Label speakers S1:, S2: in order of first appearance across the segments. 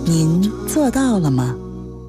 S1: 您做到了吗？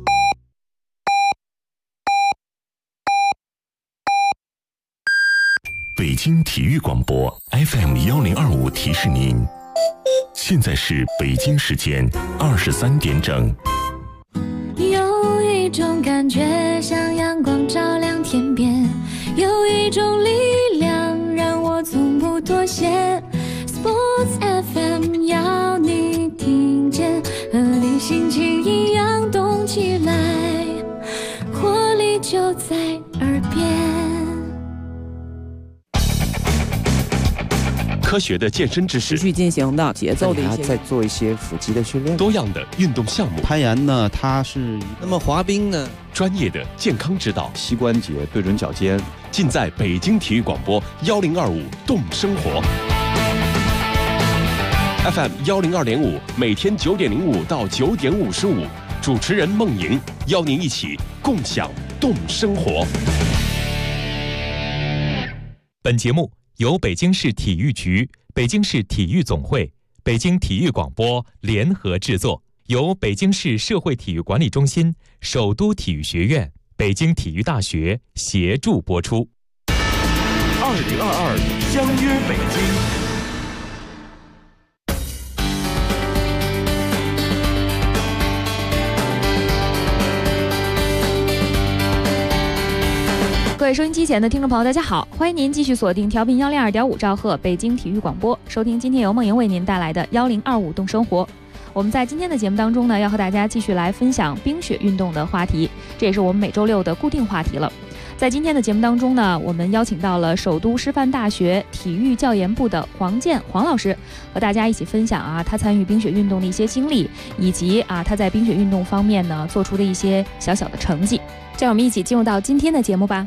S2: 北京体育广播 FM1025提示您，现在是北京时间23点整。
S3: 有一种感觉像阳光照亮天边，有一种力量让我从不妥协。 Sports FM 要你听见，和你心情一样动起来，活力就在耳边。
S4: 科学的健身知识，
S5: 持续进行的节奏的一些，
S6: 再做一些腹肌的训练。
S4: 多样的运动项目，
S6: 攀岩呢，它是
S7: 那么滑冰呢，
S4: 专业的健康指导，
S6: 膝关节对准脚尖，
S4: 尽在北京体育广播1025动生活 FM 102.5，每天9点05到9点55，主持人孟莹邀您一起共享动生活。
S8: 本节目由北京市体育局、北京市体育总会、北京体育广播联合制作，由北京市社会体育管理中心、首都体育学院、北京体育大学协助播出。
S2: 2022相约北京。
S9: 各位收音机前的听众朋友，大家好，欢迎您继续锁定调频102.5兆赫北京体育广播，收听今天由梦莹为您带来的1025动生活。我们在今天的节目当中呢，要和大家继续来分享冰雪运动的话题，这也是我们每周六的固定话题了。在今天的节目当中呢，我们邀请到了首都师范大学体育教研部的黄健黄老师，和大家一起分享他参与冰雪运动的一些经历，以及他在冰雪运动方面呢做出的一些小小的成绩。这样我们一起进入到今天的节目吧。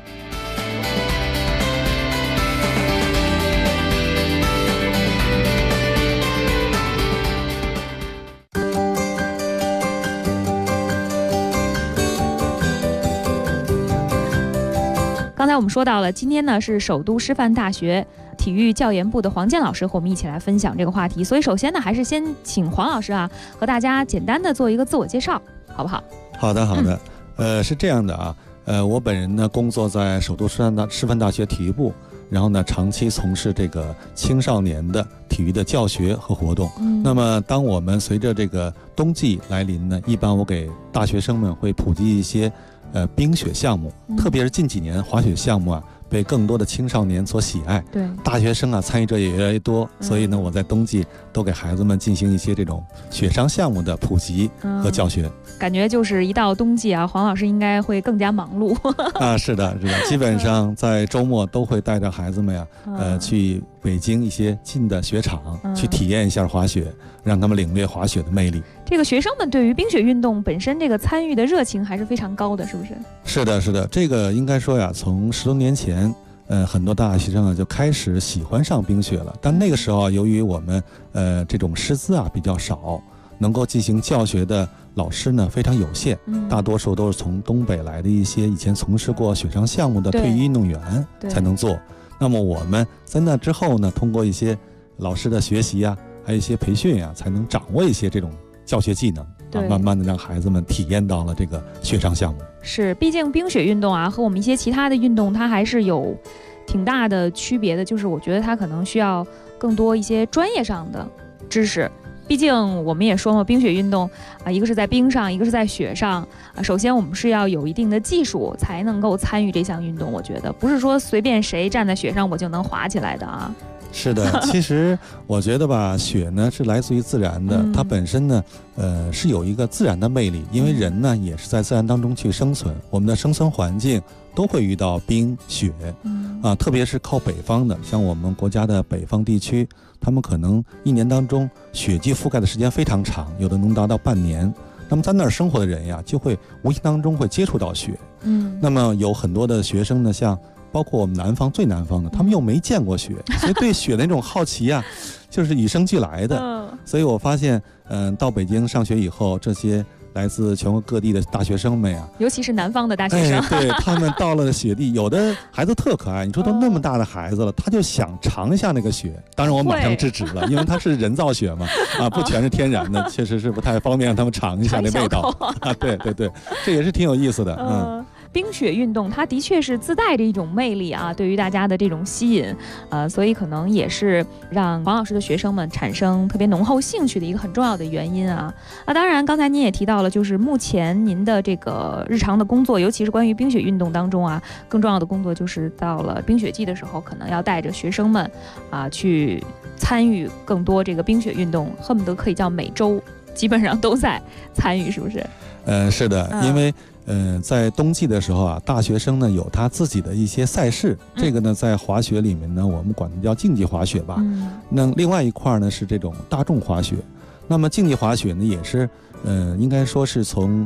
S9: 刚才我们说到了，今天呢是首都师范大学体育教研部的黄健老师和我们一起来分享这个话题，所以首先呢，还是先请黄老师和大家简单的做一个自我介绍，好不好？
S7: 好的，好的。是这样的我本人呢工作在首都师范大学体育部，然后呢长期从事这个青少年的体育的教学和活动。那么当我们随着这个冬季来临呢，一般我给大学生们会普及一些冰雪项目，特别是近几年滑雪项目被更多的青少年所喜爱，
S9: 对，
S7: 大学生参与者也越来越多，所以呢，我在冬季都给孩子们进行一些这种雪上项目的普及和教学。
S9: 感觉就是一到冬季黄老师应该会更加忙碌
S7: 是的，是的，基本上在周末都会带着孩子们去北京一些近的雪场去体验一下滑雪，让他们领略滑雪的魅力。
S9: 这个学生们对于冰雪运动本身这个参与的热情还是非常高的，是不是？
S7: 是的，是的，这个应该说从10多年前很多大学生就开始喜欢上冰雪了，但那个时候由于我们这种师资比较少，能够进行教学的老师呢非常有限，大多数都是从东北来的一些以前从事过雪上项目的退役运动员才能做。那么我们在那之后呢，通过一些老师的学习还有一些培训才能掌握一些这种教学技能，慢慢的让孩子们体验到了这个雪上项目。
S9: 是，毕竟冰雪运动和我们一些其他的运动它还是有挺大的区别的，就是我觉得它可能需要更多一些专业上的知识。毕竟我们也说嘛，冰雪运动一个是在冰上，一个是在雪上首先我们是要有一定的技术才能够参与这项运动，我觉得不是说随便谁站在雪上我就能滑起来的
S7: 是的，其实我觉得雪呢是来自于自然的，它本身呢是有一个自然的魅力，因为人呢也是在自然当中去生存，我们的生存环境都会遇到冰雪特别是靠北方的，像我们国家的北方地区，他们可能一年当中雪季覆盖的时间非常长，有的能达到半年。那么在那儿生活的人就会无形当中会接触到雪。那么有很多的学生呢，像包括我们南方最南方的，他们又没见过雪，所以对雪的那种好奇就是与生俱来的。所以我发现到北京上学以后，这些来自全国各地的大学生们呀，
S9: 尤其是南方的大学生，
S7: 对他们到了雪地，有的孩子特可爱，你说都那么大的孩子了，他就想尝一下那个雪。当然我马上制止了，因为它是人造雪嘛，不全是天然的，确实是不太方便让他们尝一下那味道对，这也是挺有意思的。
S9: 冰雪运动它的确是自带着一种魅力啊，对于大家的这种吸引，所以可能也是让黄老师的学生们产生特别浓厚兴趣的一个很重要的原因啊。当然刚才您也提到了，就是目前您的这个日常的工作，尤其是关于冰雪运动当中啊，更重要的工作就是到了冰雪季的时候，可能要带着学生们去参与更多这个冰雪运动，恨不得可以叫每周基本上都在参与，是不是？
S7: 是的，因为在冬季的时候大学生呢有他自己的一些赛事，这个呢在滑雪里面呢我们管它叫竞技滑雪吧。那另外一块呢是这种大众滑雪。那么竞技滑雪呢也是应该说是从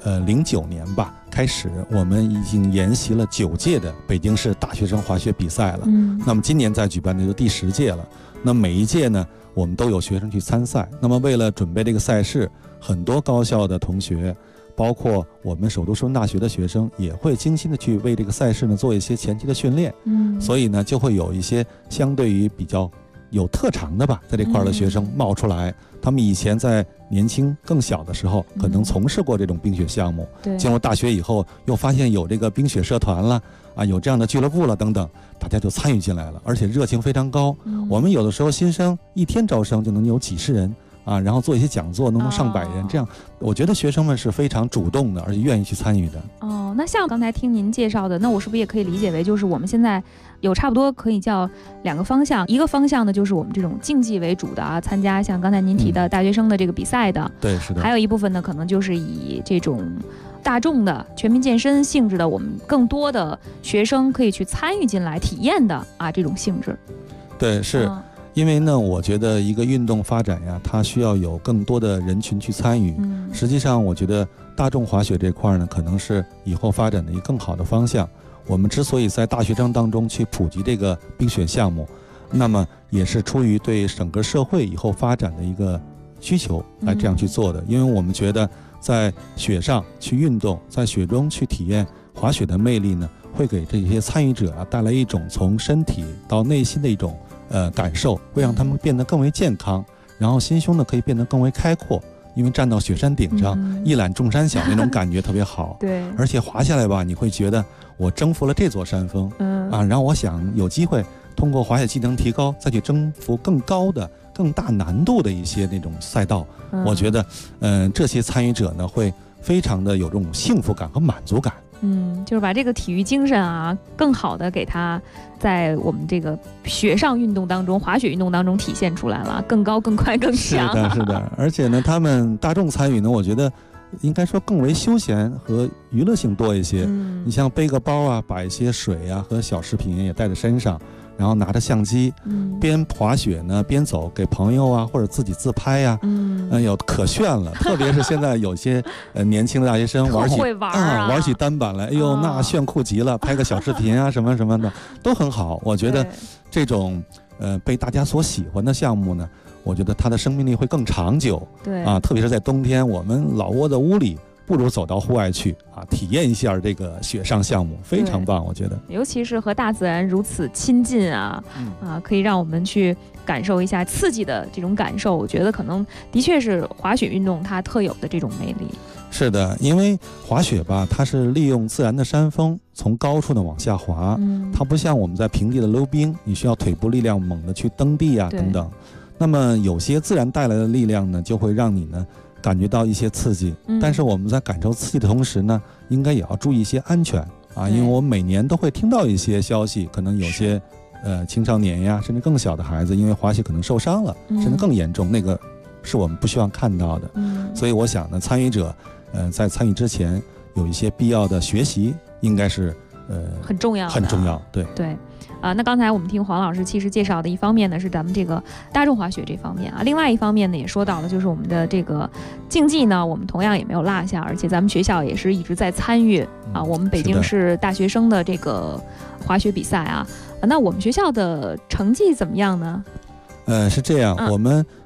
S7: 09年吧开始，我们已经沿袭了9届的北京市大学生滑雪比赛了。那么今年在举办的就第10届了。那每一届呢我们都有学生去参赛。那么为了准备这个赛事，很多高校的同学，包括我们首都师范大学的学生，也会精心的去为这个赛事呢做一些前期的训练。所以呢就会有一些相对于比较有特长的吧，在这块的学生冒出来。他们以前在年轻更小的时候可能从事过这种冰雪项目，进入大学以后又发现有这个冰雪社团了有这样的俱乐部了等等，大家就参与进来了，而且热情非常高。我们有的时候新生一天招生就能有几十人然后做一些讲座能上100人，这样我觉得学生们是非常主动的，而且愿意去参与的。
S9: 那像刚才听您介绍的，那我是不是也可以理解为，就是我们现在有差不多可以叫2个方向，一个方向呢就是我们这种竞技为主的参加像刚才您提的大学生的这个比赛的，
S7: 对，是的。
S9: 还有一部分呢可能就是以这种大众的全民健身性质的，我们更多的学生可以去参与进来体验的这种性质。
S7: 对，是。因为呢我觉得一个运动发展呀，它需要有更多的人群去参与。实际上我觉得大众滑雪这块呢可能是以后发展的一个更好的方向。我们之所以在大学生当中去普及这个冰雪项目，那么也是出于对整个社会以后发展的一个需求来这样去做的。因为我们觉得在雪上去运动，在雪中去体验滑雪的魅力呢，会给这些参与者带来一种从身体到内心的一种感受，会让他们变得更为健康，然后心胸呢可以变得更为开阔。因为站到雪山顶上一览众山小那种感觉特别好。
S9: 对，
S7: 而且滑下来吧，你会觉得我征服了这座山峰然后我想有机会通过滑雪技能提高，再去征服更高的更大难度的一些那种赛道。我觉得这些参与者呢会非常的有这种幸福感和满足感。
S9: 就是把这个体育精神更好的给它在我们这个雪上运动当中，滑雪运动当中体现出来了，更高更快更强。
S7: 是的。而且呢他们大众参与呢，我觉得应该说更为休闲和娱乐性多一些。你像背个包把一些水和小食品也带在身上，然后拿着相机边滑雪呢边走，给朋友或者自己自拍有可炫了。特别是现在有些年轻的大学生玩起单板来，那炫酷极了，拍个小视频什么什么的都很好。我觉得这种被大家所喜欢的项目呢，我觉得它的生命力会更长久。
S9: 对
S7: 特别是在冬天，我们老窝在屋里，不如走到户外去体验一下这个雪上项目，非常棒。我觉得
S9: 尤其是和大自然如此亲近可以让我们去感受一下刺激的这种感受。我觉得可能的确是滑雪运动它特有的这种魅力。
S7: 是的，因为滑雪吧，它是利用自然的山峰从高处呢往下滑，它不像我们在平地的溜冰，你需要腿部力量猛地去蹬地等等。那么有些自然带来的力量呢，就会让你呢感觉到一些刺激。但是我们在感受刺激的同时呢，应该也要注意一些安全因为我们每年都会听到一些消息，可能有些青少年甚至更小的孩子因为滑雪可能受伤了，甚至更严重，那个是我们不希望看到的。所以我想呢，参与者在参与之前有一些必要的学习，应该是
S9: 很重要。
S7: 对。
S9: 那刚才我们听黄老师其实介绍的一方面呢是咱们这个大众滑雪这方面另外一方面呢也说到了就是我们的这个竞技呢，我们同样也没有落下，而且咱们学校也是一直在参与我们北京市大学生的这个滑雪比赛那我们学校的成绩怎么样呢？
S7: 是这样，我们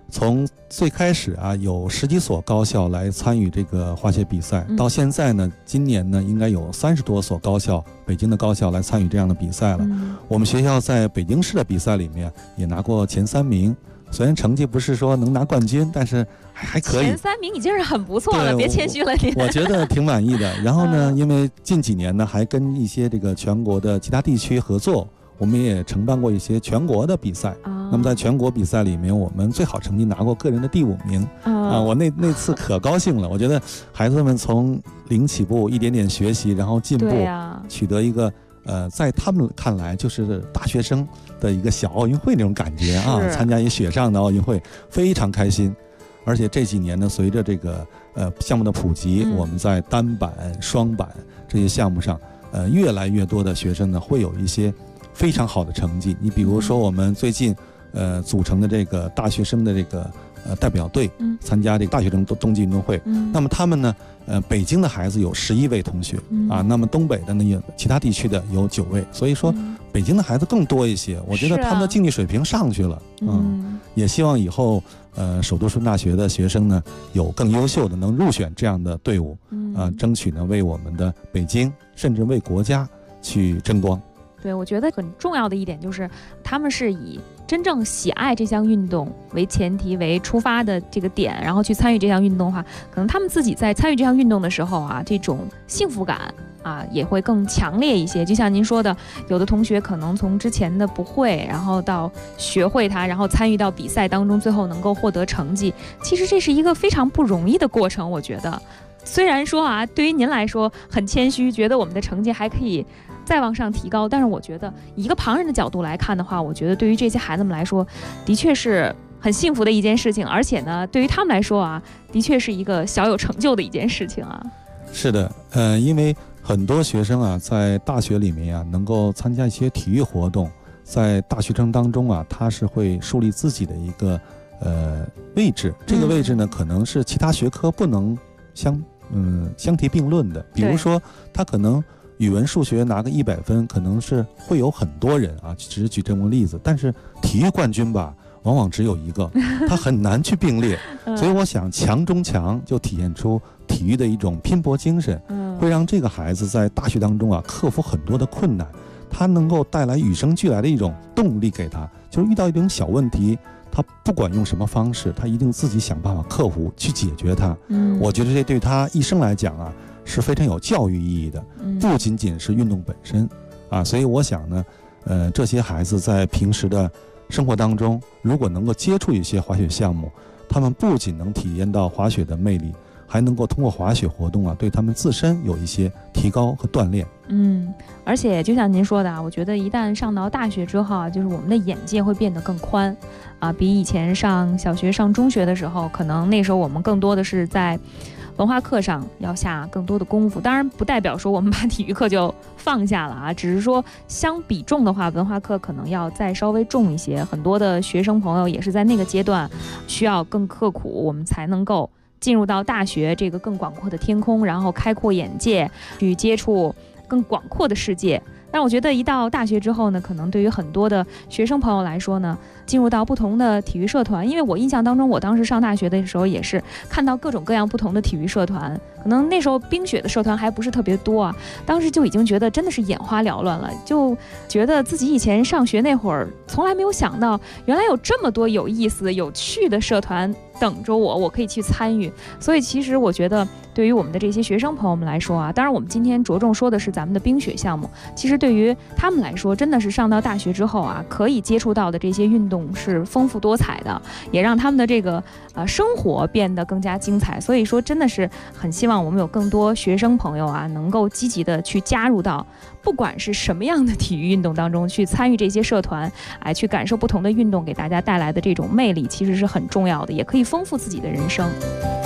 S7: 从最开始啊，有10几所高校来参与这个滑雪比赛，到现在呢，今年呢，应该有30多所高校，北京的高校来参与这样的比赛了。我们学校在北京市的比赛里面也拿过前3名，虽然成绩不是说能拿冠军，但是还可以。
S9: 前3名已经是很不错了，别谦虚了你。
S7: 我觉得挺满意的。然后呢，因为近几年呢，还跟一些这个全国的其他地区合作，我们也承办过一些全国的比赛。那么在全国比赛里面，我们最好成绩拿过个人的第5名。我那次可高兴了。我觉得孩子们从零起步，一点点学习，然后进步，取得一个在他们看来就是大学生的一个小奥运会那种感觉啊，参加一雪上的奥运会，非常开心。而且这几年呢，随着这个项目的普及，我们在单板、双板这些项目上，越来越多的学生呢会有一些非常好的成绩。你比如说，我们最近组成的这个大学生的这个代表队，参加这个大学生冬季运动会。那么他们呢，北京的孩子有11位同学啊，那么东北的呢，有其他地区的有9位，所以说北京的孩子更多一些。我觉得他们的竞技水平上去了。也希望以后首都师范大学的学生呢，有更优秀的能入选这样的队伍争取呢为我们的北京甚至为国家去争光。
S9: 对，我觉得很重要的一点就是，他们是以真正喜爱这项运动为前提为出发的这个点，然后去参与这项运动的话，可能他们自己在参与这项运动的时候啊，这种幸福感也会更强烈一些。就像您说的，有的同学可能从之前的不会，然后到学会它，然后参与到比赛当中，最后能够获得成绩，其实这是一个非常不容易的过程。我觉得虽然说对于您来说很谦虚，觉得我们的成绩还可以再往上提高，但是我觉得以一个旁人的角度来看的话，我觉得对于这些孩子们来说，的确是很幸福的一件事情，而且呢，对于他们来说的确是一个小有成就的一件事情
S7: 是的，因为很多学生在大学里面能够参加一些体育活动，在大学生当中他是会树立自己的一个位置，这个位置呢，可能是其他学科不能相提并论的。比如说，他可能语文、数学拿个100分，可能是会有很多人只是举这么个例子，但是体育冠军吧，往往只有一个，他很难去并列。所以我想，强中强就体现出体育的一种拼搏精神，会让这个孩子在大学当中克服很多的困难，他能够带来与生俱来的一种动力给他，就是遇到一种小问题，他不管用什么方式，他一定自己想办法克服去解决它。我觉得这对他一生来讲是非常有教育意义的，不仅仅是运动本身所以我想呢，这些孩子在平时的生活当中，如果能够接触一些滑雪项目，他们不仅能体验到滑雪的魅力，还能够通过滑雪活动对他们自身有一些提高和锻炼。
S9: 而且就像您说的我觉得一旦上到大学之后就是我们的眼界会变得更宽比以前上小学、上中学的时候，可能那时候我们更多的是在文化课上要下更多的功夫。当然不代表说我们把体育课就放下了只是说相比重的话，文化课可能要再稍微重一些。很多的学生朋友也是在那个阶段需要更刻苦，我们才能够进入到大学这个更广阔的天空，然后开阔眼界，去接触更广阔的世界。但我觉得一到大学之后呢，可能对于很多的学生朋友来说呢，进入到不同的体育社团，因为我印象当中，我当时上大学的时候也是看到各种各样不同的体育社团，可能那时候冰雪的社团还不是特别多当时就已经觉得真的是眼花缭乱了，就觉得自己以前上学那会儿从来没有想到，原来有这么多有意思、有趣的社团等着我可以去参与。所以其实我觉得对于我们的这些学生朋友们来说当然我们今天着重说的是咱们的冰雪项目，其实对于他们来说，真的是上到大学之后可以接触到的这些运动是丰富多彩的，也让他们的这个生活变得更加精彩。所以说真的是很希望我们有更多学生朋友能够积极的去加入到不管是什么样的体育运动当中，去参与这些社团去感受不同的运动给大家带来的这种魅力，其实是很重要的，也可以丰富自己的人生。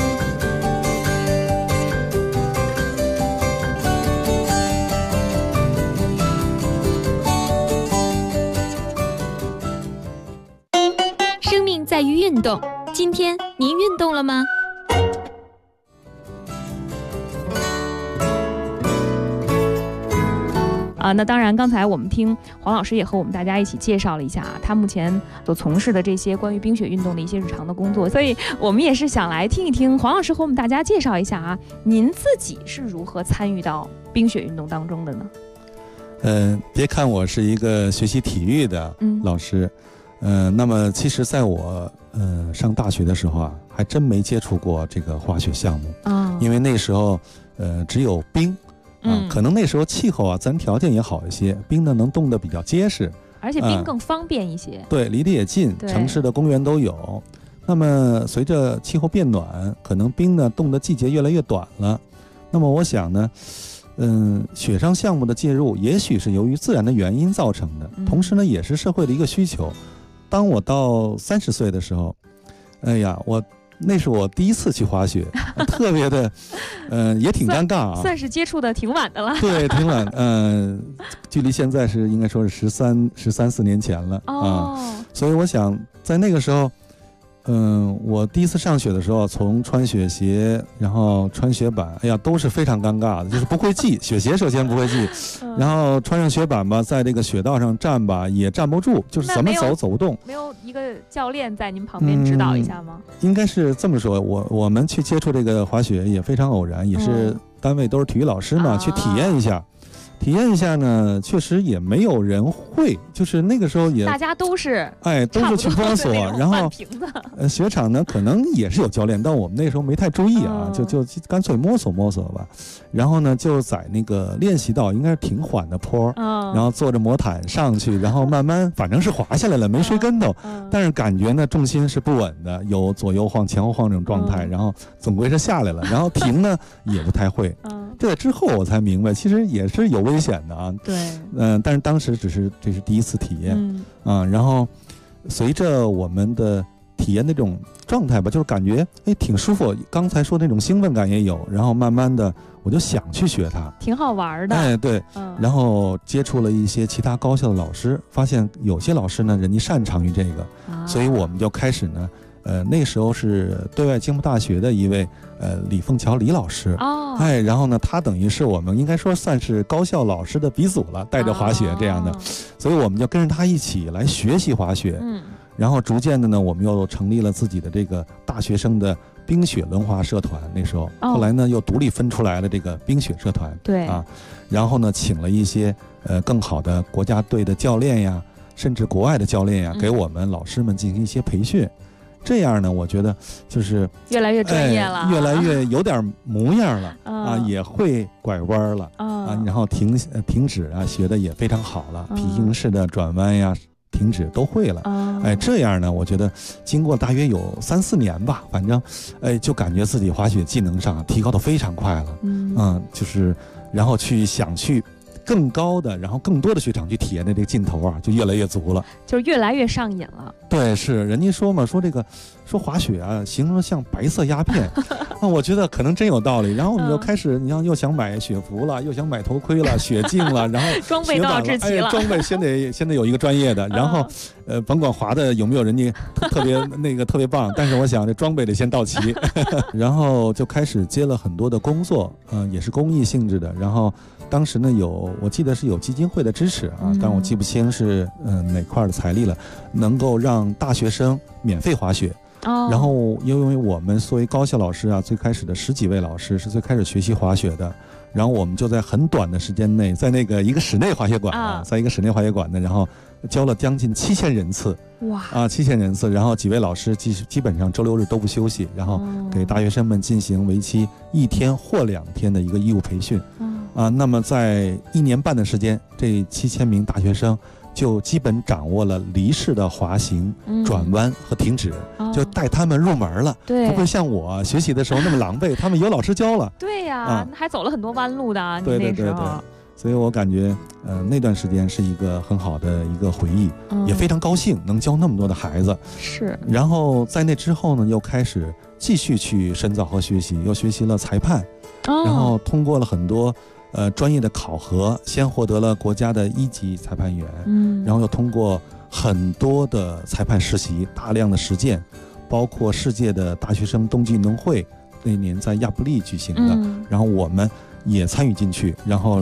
S3: 生命在于运动，今天您运动了吗？
S9: 那当然，刚才我们听黄老师也和我们大家一起介绍了一下他目前所从事的这些关于冰雪运动的一些日常的工作，所以我们也是想来听一听黄老师和我们大家介绍一下您自己是如何参与到冰雪运动当中的呢？
S7: 别看我是一个学习体育的老师，那么其实在我上大学的时候还真没接触过这个滑雪项目因为那时候只有冰可能那时候气候自然条件也好一些，冰呢能冻得比较结实，
S9: 而且冰更方便一些，
S7: 对，离得也近，城市的公园都有。那么随着气候变暖，可能冰呢冻的季节越来越短了。那么我想呢雪上项目的介入也许是由于自然的原因造成的，同时呢也是社会的一个需求。当我到30岁的时候，那是我第一次去滑雪，特别的也挺尴尬
S9: 算是接触的挺晚的了。
S7: 对，挺晚，距离现在是应该说是13、14年前了所以我想在那个时候我第一次上雪的时候，从穿雪鞋，然后穿雪板，都是非常尴尬的，就是不会系雪鞋，首先不会系，然后穿上雪板吧，在这个雪道上站吧，也站不住，就是怎么走不动。
S9: 没有一个教练在您旁边指导一下吗？
S7: 应该是这么说，我们去接触这个滑雪也非常偶然，也是单位都是体育老师嘛，去体验一下。体验一下呢，确实也没有人会，就是那个时候也
S9: 大家都是
S7: 去摸索，然后雪场呢可能也是有教练，但我们那时候没太注意就干脆摸索吧。然后呢就在那个练习道应该是挺缓的坡，然后坐着魔毯上去，然后慢慢反正是滑下来了，没摔跟头，但是感觉呢重心是不稳的，有左右晃前后晃这种状态，然后总归是下来了，然后停呢也不太会。这个之后我才明白，其实也是有危险的
S9: 对，
S7: 但是当时这是第一次体验然后随着我们的体验那种状态吧，就是感觉挺舒服，刚才说那种兴奋感也有，然后慢慢的我就想去学它，
S9: 挺好玩的。
S7: 对，然后接触了一些其他高校的老师，发现有些老师呢人家擅长于这个所以我们就开始呢那时候是对外经贸大学的一位李凤桥李老师然后呢他等于是我们应该说算是高校老师的鼻祖了，带着滑雪这样的所以我们就跟着他一起来学习滑雪然后逐渐的呢我们又成立了自己的这个大学生的冰雪轮滑社团，那时候后来呢又独立分出来了这个冰雪社团
S9: 对
S7: 然后呢请了一些更好的国家队的教练呀，甚至国外的教练呀给我们老师们进行一些培训，这样呢我觉得就是
S9: 越来越专业了
S7: 越来越有点模样了也会拐弯了然后停止学的也非常好了皮影式的转弯呀停止都会了这样呢我觉得经过大约有3、4年吧，反正就感觉自己滑雪技能上提高得非常快了就是然后想去更高的然后更多的雪场去体验的这个劲头就越来越足了，
S9: 就是越来越上瘾了。
S7: 对，是人家说嘛，说滑雪形容像白色鸦片我觉得可能真有道理。然后你就开始又想买雪服了，又想买头盔了，雪镜了，然后
S9: 装备都要置齐了
S7: 装备先得有一个专业的，然后甭管滑的有没有人家特别棒，但是我想这装备得先到齐然后就开始接了很多的工作也是公益性质的，然后当时呢我记得是有基金会的支持但我记不清是哪块的财力了，能够让大学生免费滑雪然后因为我们作为高校老师最开始的10几位老师是最开始学习滑雪的，然后我们就在很短的时间内，在那个一个室内滑雪馆在一个室内滑雪馆呢，然后教了将近7000人次7000人次，然后几位老师基本上周6日都不休息，然后给大学生们进行为期1天或2天的一个义务培训那么在1年半的时间，这7000名大学生就基本掌握了离式的滑行、转弯和停止就带他们入门了，
S9: 对，
S7: 不会像我学习的时候那么狼狈他们有老师教了。
S9: 对呀还走了很多弯路的
S7: 对对对对，所以我感觉那段时间是一个很好的一个回忆也非常高兴能教那么多的孩子
S9: 是。
S7: 然后在那之后呢又开始继续去深造和学习，又学习了裁判然后通过了很多专业的考核，先获得了国家的1级裁判员然后又通过很多的裁判实习，大量的实践，包括世界的大学生冬季运动会那年在亚布力举行的然后我们也参与进去，然后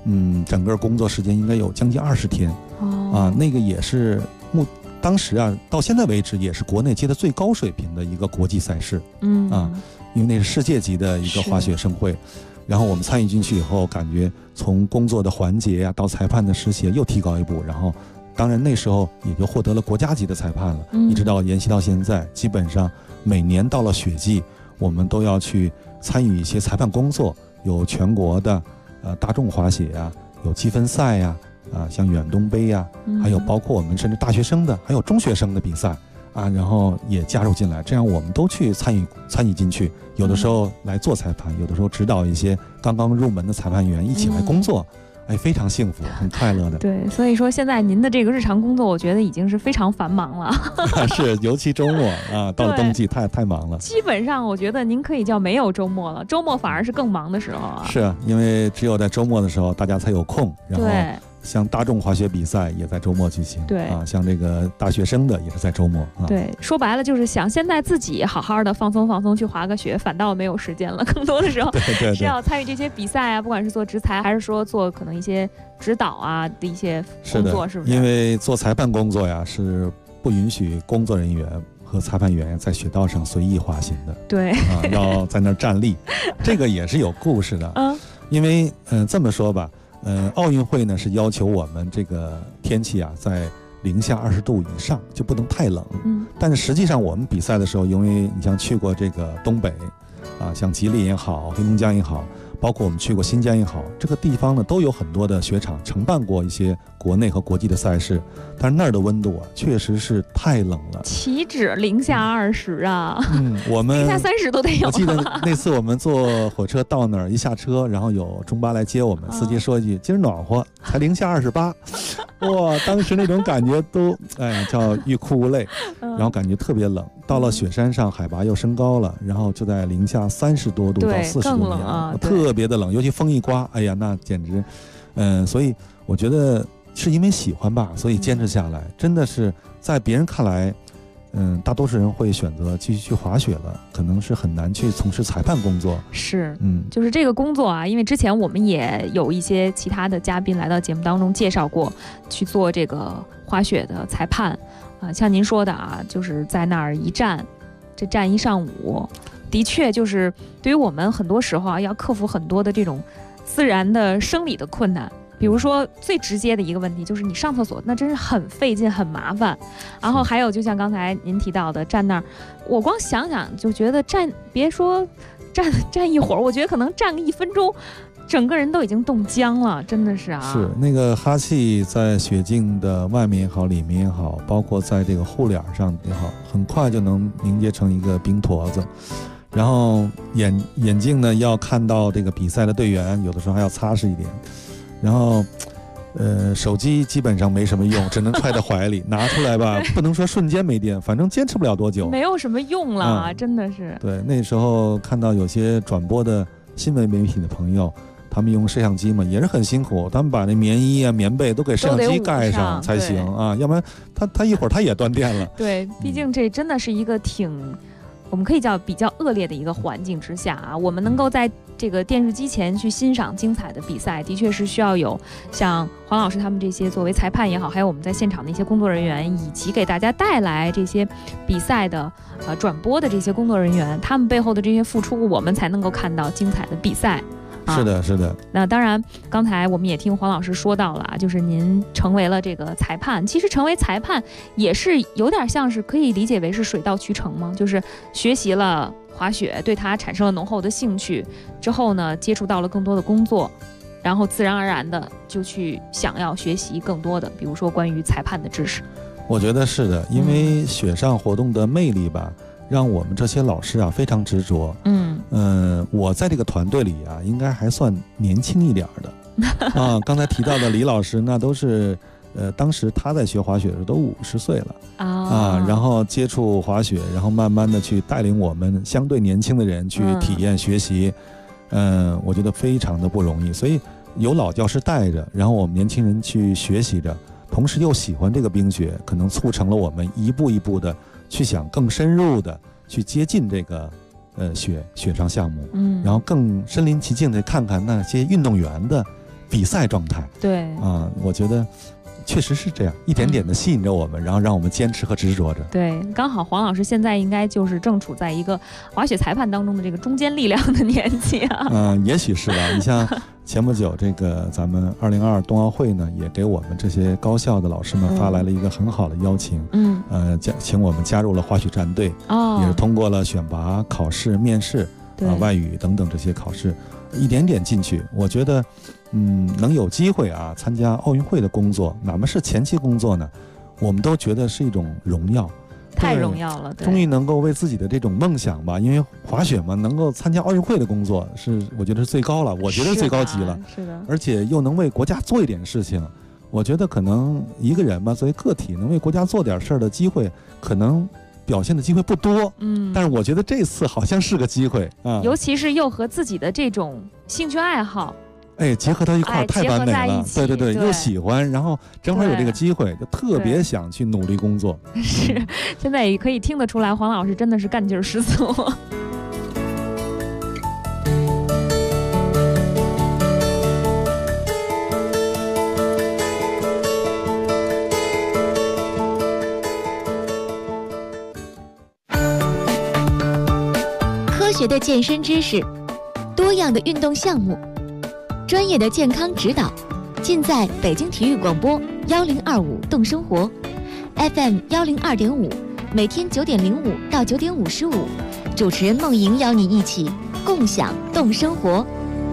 S7: 整个工作时间应该有将近20天。那个也是当时啊，到现在为止也是国内接的最高水平的一个国际赛事。因为那是世界级的一个滑雪盛会。然后我们参与进去以后，感觉从工作的环节到裁判的实习又提高一步。然后，当然那时候也就获得了国家级的裁判了。一直到延续到现在，基本上每年到了雪季，我们都要去参与一些裁判工作，有全国的大众滑雪有积分赛像远东杯还有包括我们甚至大学生的，还有中学生的比赛然后也加入进来，这样我们都去参与进去。有的时候来做裁判，有的时候指导一些刚刚入门的裁判员一起来工作。非常幸福，很快乐的。
S9: 对，所以说现在您的这个日常工作，我觉得已经是非常繁忙了。
S7: 是，尤其周末到了冬季太忙了。
S9: 基本上我觉得您可以叫没有周末了，周末反而是更忙的时候
S7: 是因为只有在周末的时候，大家才有空。然后像大众滑雪比赛也在周末举行。
S9: 对
S7: 像这个大学生的也是在周末
S9: 对，说白了就是想现在自己好好的放松去滑个雪，反倒没有时间了。更多的时候是要参与这些比赛不管是做执裁还是说做可能一些指导的一些工作，是不是？
S7: 因为做裁判工作是不允许工作人员和裁判员在雪道上随意滑行的。
S9: 对
S7: 要在那儿站立。这个也是有故事的。因为这么说吧，奥运会呢是要求我们这个天气在零下20度以上，就不能太冷。但是实际上我们比赛的时候，因为你像去过这个东北像吉林也好，黑龙江也好，包括我们去过新疆也好，这个地方呢都有很多的雪场承办过一些国内和国际的赛事，但是那儿的温度确实是太冷了，
S9: 岂止零下20
S7: 我们
S9: 零下30都得有。
S7: 我记得那次我们坐火车到那儿，一下车，然后有中巴来接我们，司机说一句：“今儿暖和，才零下28。”哇，当时那种感觉都叫欲哭无泪，然后感觉特别冷。到了雪山上，海拔又升高了，然后就在零下30多度到40度那样，特别的冷，尤其风一刮，那简直，所以我觉得是因为喜欢吧，所以坚持下来。真的是在别人看来，大多数人会选择继续去滑雪了，可能是很难去从事裁判工作。
S9: 是，就是这个工作因为之前我们也有一些其他的嘉宾来到节目当中介绍过，去做这个滑雪的裁判像您说的就是在那儿一站，这站一上午，的确就是对于我们很多时候要克服很多的这种自然的生理的困难。比如说最直接的一个问题就是你上厕所那真是很费劲很麻烦，然后还有就像刚才您提到的站那儿，我光想想就觉得别说站一会儿，我觉得可能站个1分钟整个人都已经冻僵了，真的是
S7: 是那个哈气在雪镜的外面也好里面也好，包括在这个护脸上也好，很快就能凝结成一个冰坨子。然后眼镜呢要看到这个比赛的队员，有的时候还要擦拭一点。然后手机基本上没什么用，只能揣在怀里，拿出来吧不能说瞬间没电，反正坚持不了多久，
S9: 没有什么用了真的是。
S7: 对，那时候看到有些转播的新闻媒体的朋友，他们用摄像机嘛也是很辛苦，他们把那棉衣棉被都给摄像机盖上才行要不然他一会儿他也断电了。
S9: 对，毕竟这真的是一个我们可以叫比较恶劣的一个环境之下我们能够在这个电视机前去欣赏精彩的比赛，的确是需要有像黄老师他们这些作为裁判也好，还有我们在现场的一些工作人员，以及给大家带来这些比赛的转播的这些工作人员，他们背后的这些付出，我们才能够看到精彩的比赛。
S7: 是的，是的。
S9: 那当然，刚才我们也听黄老师说到了就是您成为了这个裁判。其实成为裁判也是有点像是可以理解为是水到渠成吗？就是学习了滑雪，对它产生了浓厚的兴趣之后呢，接触到了更多的工作，然后自然而然的就去想要学习更多的，比如说关于裁判的知识。
S7: 我觉得是的，因为雪上活动的魅力吧，让我们这些老师非常执着。我在这个团队里应该还算年轻一点的刚才提到的李老师那都是当时他在学滑雪的时候都50岁了然后接触滑雪，然后慢慢的去带领我们相对年轻的人去体验学习。我觉得非常的不容易，所以有老教师带着，然后我们年轻人去学习着，同时又喜欢这个冰雪，可能促成了我们一步一步的去想更深入的去接近这个雪上项目，然后更身临其境的看看那些运动员的比赛状态。
S9: 对
S7: 我觉得确实是这样，一点点的吸引着我们，然后让我们坚持和执着着。
S9: 对，刚好黄老师现在应该就是正处在一个滑雪裁判当中的这个中坚力量的年纪啊。
S7: 也许是吧。你像前不久这个咱们2022冬奥会呢，也给我们这些高校的老师们发来了一个很好的邀请，请我们加入了滑雪战队，也是通过了选拔、考试、面试外语等等这些考试，一点点进去。我觉得能有机会参加奥运会的工作，哪怕是前期工作呢，我们都觉得是一种荣耀，
S9: 太荣耀了。
S7: 终于能够为自己的这种梦想吧，因为滑雪嘛，能够参加奥运会的工作是我觉得是最高了，我觉得是最高级了。
S9: 是的，
S7: 而且又能为国家做一点事情，我觉得可能一个人吧，作为个体能为国家做点事儿的机会，可能表现的机会不多，但是我觉得这次好像是个机会
S9: 尤其是又和自己的这种兴趣爱好
S7: 结合到一块太完美了。对，又喜欢，然后正好有这个机会，就特别想去努力工作。
S9: 是，现在也可以听得出来，黄老师真的是干劲十足。
S3: 科学的健身知识，多样的运动项目，专业的健康指导，尽在北京体育广播1025动生活 FM 102.5，每天9点05到9点55，主持人梦莹邀你一起共享动生活。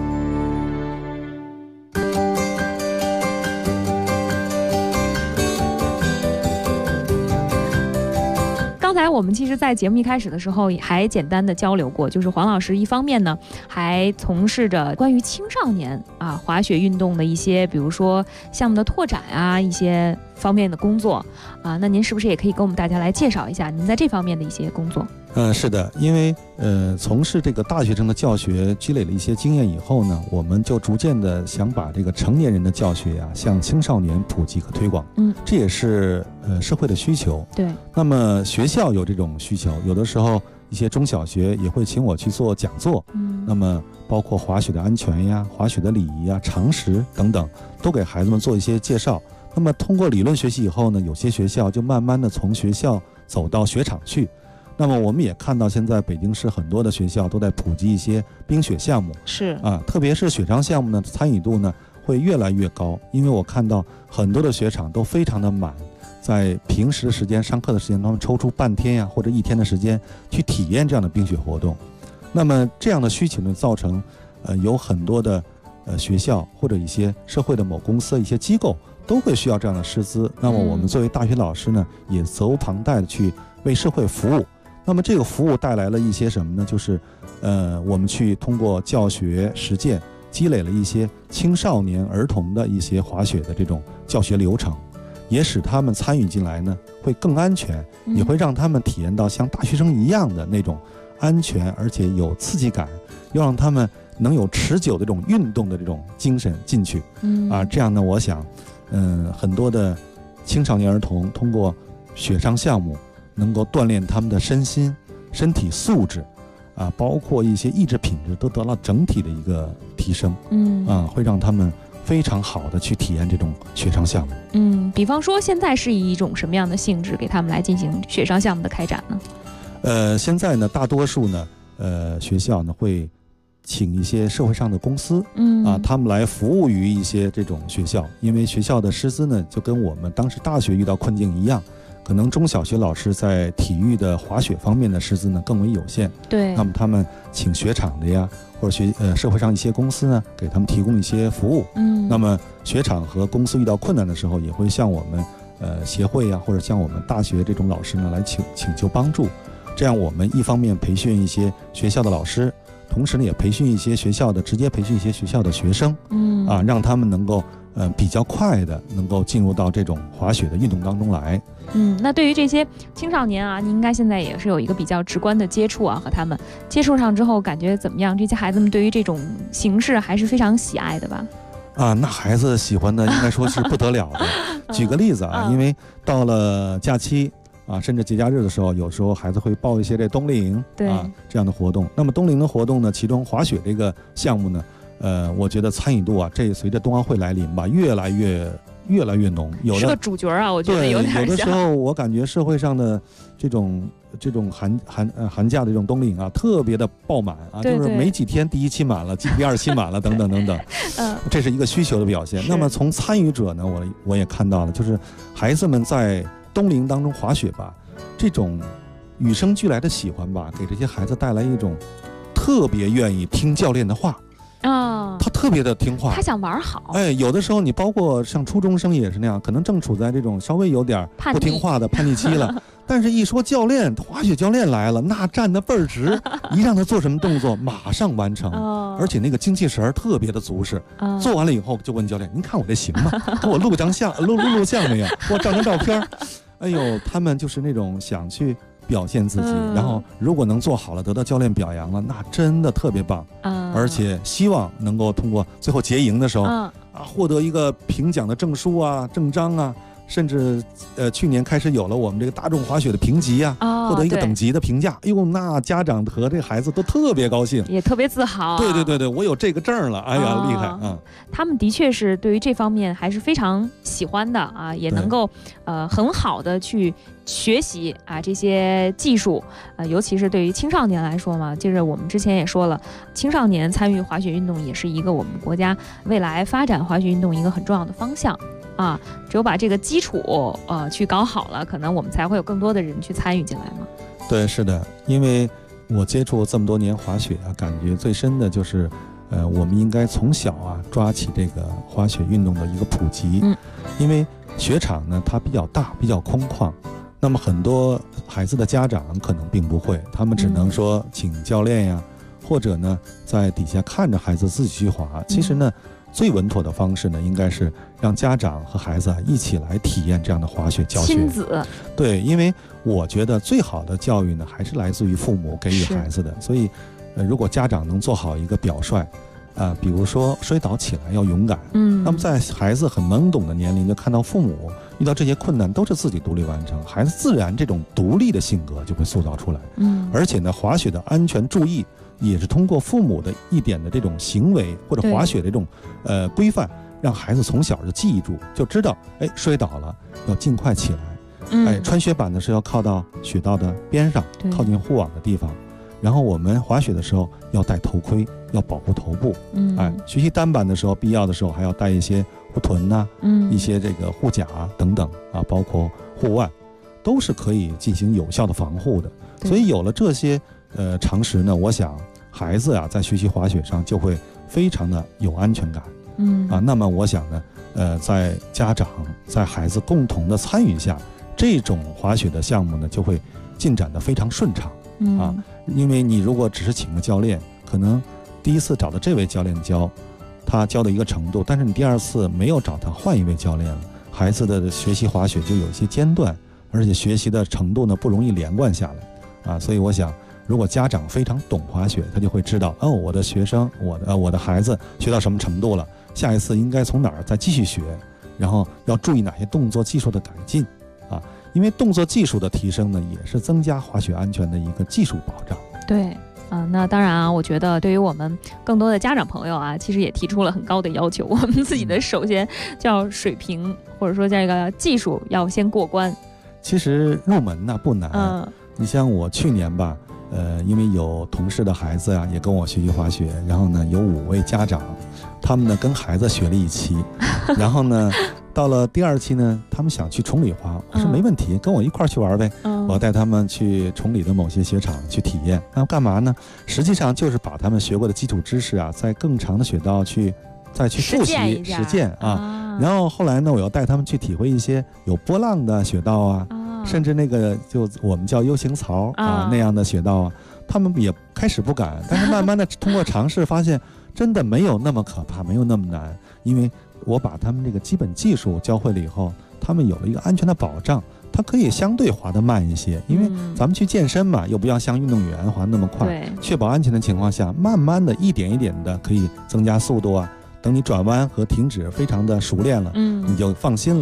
S9: 刚才我们其实在节目一开始的时候还简单的交流过，就是黄老师一方面呢还从事着关于青少年滑雪运动的一些比如说项目的拓展一些方面的工作那您是不是也可以跟我们大家来介绍一下您在这方面的一些工作？
S7: 是的，因为从事这个大学生的教学积累了一些经验以后呢，我们就逐渐的想把这个成年人的教学向青少年普及和推广。这也是社会的需求。
S9: 对。
S7: 那么学校有这种需求，有的时候一些中小学也会请我去做讲座。那么包括滑雪的安全滑雪的礼仪常识等等，都给孩子们做一些介绍。那么通过理论学习以后呢，有些学校就慢慢的从学校走到雪场去。那么我们也看到现在北京市很多的学校都在普及一些冰雪项目，
S9: 是
S7: 特别是雪上项目呢，参与度呢会越来越高。因为我看到很多的雪场都非常的满，在平时的时间、上课的时间，他们抽出半天或者一天的时间去体验这样的冰雪活动。那么这样的需求呢，造成有很多的学校或者一些社会的某公司、一些机构都会需要这样的师资。那么我们作为大学老师呢，也责无旁贷的去为社会服务。那么这个服务带来了一些什么呢？就是我们去通过教学实践积累了一些青少年儿童的一些滑雪的这种教学流程，也使他们参与进来呢会更安全，也会让他们体验到像大学生一样的那种安全而且有刺激感，又让他们能有持久的这种运动的这种精神进去。这样呢，我想很多的青少年儿童通过雪上项目能够锻炼他们的身心、身体素质，包括一些意志品质都得到整体的一个提升，会让他们非常好的去体验这种雪上项目。
S9: 比方说现在是以一种什么样的性质给他们来进行雪上项目的开展呢？
S7: 现在呢，大多数呢，学校呢会请一些社会上的公司，他们来服务于一些这种学校，因为学校的师资呢，就跟我们当时大学遇到困境一样。可能中小学老师在体育的滑雪方面的师资呢更为有限，
S9: 对。
S7: 那么他们请雪场的或者社会上一些公司呢，给他们提供一些服务。那么雪场和公司遇到困难的时候，也会向我们协会或者向我们大学这种老师呢来请求帮助。这样我们一方面培训一些学校的老师，同时呢也培训一些学校的直接培训一些学校的学生，让他们能够比较快的能够进入到这种滑雪的运动当中来。
S9: 那对于这些青少年您应该现在也是有一个比较直观的接触和他们接触上之后感觉怎么样？这些孩子们对于这种形式还是非常喜爱的吧？
S7: 那孩子喜欢的应该说是不得了的。举个例子因为到了假期甚至节假日的时候，有时候孩子会报一些这冬令营这样的活动。那么冬令营的活动呢，其中滑雪这个项目呢， 我觉得参与度啊，这随着冬奥会来临吧，越来越浓，有的
S9: 是个主角啊，我觉得有点像。
S7: 有的时候我感觉社会上的这种寒假的这种冬令营啊，特别的爆满啊，
S9: 对对，
S7: 就是没几天第1期满了，第2期满了，等等等等，这是一个需求的表现。那么从参与者呢，我也看到了，就是孩子们在冬令营当中滑雪吧，这种与生俱来的喜欢吧，给这些孩子带来一种特别愿意听教练的话。他特别的听话，
S9: 他想玩好。
S7: 有的时候你包括像初中生也是那样，可能正处在这种稍微有点不听话的叛逆期了，但是一说教练，滑雪教练来了，那站得倍儿直，一让他做什么动作马上完成，而且那个精气神特别的足实。做完了以后就问教练：“您看我这行吗？给我录张相，录像没有？给我照张照片。”哎呦，他们就是那种想去表现自己，然后如果能做好了，得到教练表扬了，那真的特别棒。而且希望能够通过最后结营的时候获得一个评奖的证书啊、证章啊，甚至去年开始有了我们这个大众滑雪的评级啊，获得一个等级的评价。哎呦，那家长和这孩子都特别高兴，
S9: 也特别自豪。
S7: 对，我有这个证了，哎呀，厉害啊！
S9: 他们的确是对于这方面还是非常喜欢的啊，也能够很好的去学习啊这些技术，尤其是对于青少年来说嘛，就是我们之前也说了，青少年参与滑雪运动也是一个我们国家未来发展滑雪运动一个很重要的方向啊。只有把这个基础去搞好了，可能我们才会有更多的人去参与进来嘛。
S7: 对，是的，因为我接触这么多年滑雪啊，感觉最深的就是我们应该从小啊抓起这个滑雪运动的一个普及。因为雪场呢它比较大，比较空旷，那么很多孩子的家长可能并不会，他们只能说请教练呀，或者呢在底下看着孩子自己去滑。其实呢最稳妥的方式呢，应该是让家长和孩子一起来体验这样的滑雪教学。
S9: 亲子。对，
S7: 因为我觉得最好的教育呢，还是来自于父母给予孩子的。所以，如果家长能做好一个表率，比如说摔倒起来要勇敢。那么在孩子很懵懂的年龄，就看到父母遇到这些困难都是自己独立完成，孩子自然这种独立的性格就会塑造出来。而且呢，滑雪的安全注意也是通过父母的一点的这种行为或者滑雪的这种规范，让孩子从小就记住，就知道摔倒了要尽快起来，穿雪板的时候要靠到雪道的边上，靠近护网的地方。然后我们滑雪的时候要戴头盔，要保护头部。学习单板的时候，必要的时候还要带一些护臀呐，一些这个护甲等等啊，包括护腕，都是可以进行有效的防护的。所以有了这些常识呢，我想孩子啊在学习滑雪上就会非常的有安全感。那么我想呢，在家长在孩子共同的参与下，这种滑雪的项目呢就会进展得非常顺畅。因为你如果只是请个教练，可能第一次找到这位教练教，他教的一个程度，但是你第2次没有找他，换一位教练了，孩子的学习滑雪就有一些间断，而且学习的程度呢不容易连贯下来所以我想，如果家长非常懂滑雪，他就会知道我的学生，我的孩子学到什么程度了，下一次应该从哪儿再继续学，然后要注意哪些动作技术的改进因为动作技术的提升呢，也是增加滑雪安全的一个技术保障。
S9: 对，那当然啊，我觉得对于我们更多的家长朋友啊，其实也提出了很高的要求，我们自己的首先叫水平，或者说这个技术要先过关。
S7: 其实入门呢不难，你像我去年吧，因为有同事的孩子啊也跟我学习滑雪，然后呢有5位家长，他们呢跟孩子学了1期，然后呢到了第2期呢，他们想去崇礼滑，我说没问题，跟我一块去玩呗。我带他们去崇礼的某些雪场去体验。那干嘛呢？实际上就是把他们学过的基础知识啊，在更长的雪道再去复习实践然后后来呢，我要带他们去体会一些有波浪的雪道甚至那个就我们叫 U 型槽那样的雪道他们也开始不敢，但是慢慢的通过尝试发现，真的没有那么可怕，没有那么难，因为我把他们这个基本技术教会了以后，他们有了一个安全的保障，他可以相对滑得慢一些，因为咱们去健身嘛，又不要像运动员滑那么快，确保安全的情况下，慢慢的一点一点的可以增加速度等你转弯和停止非常的熟练了，你就放心了，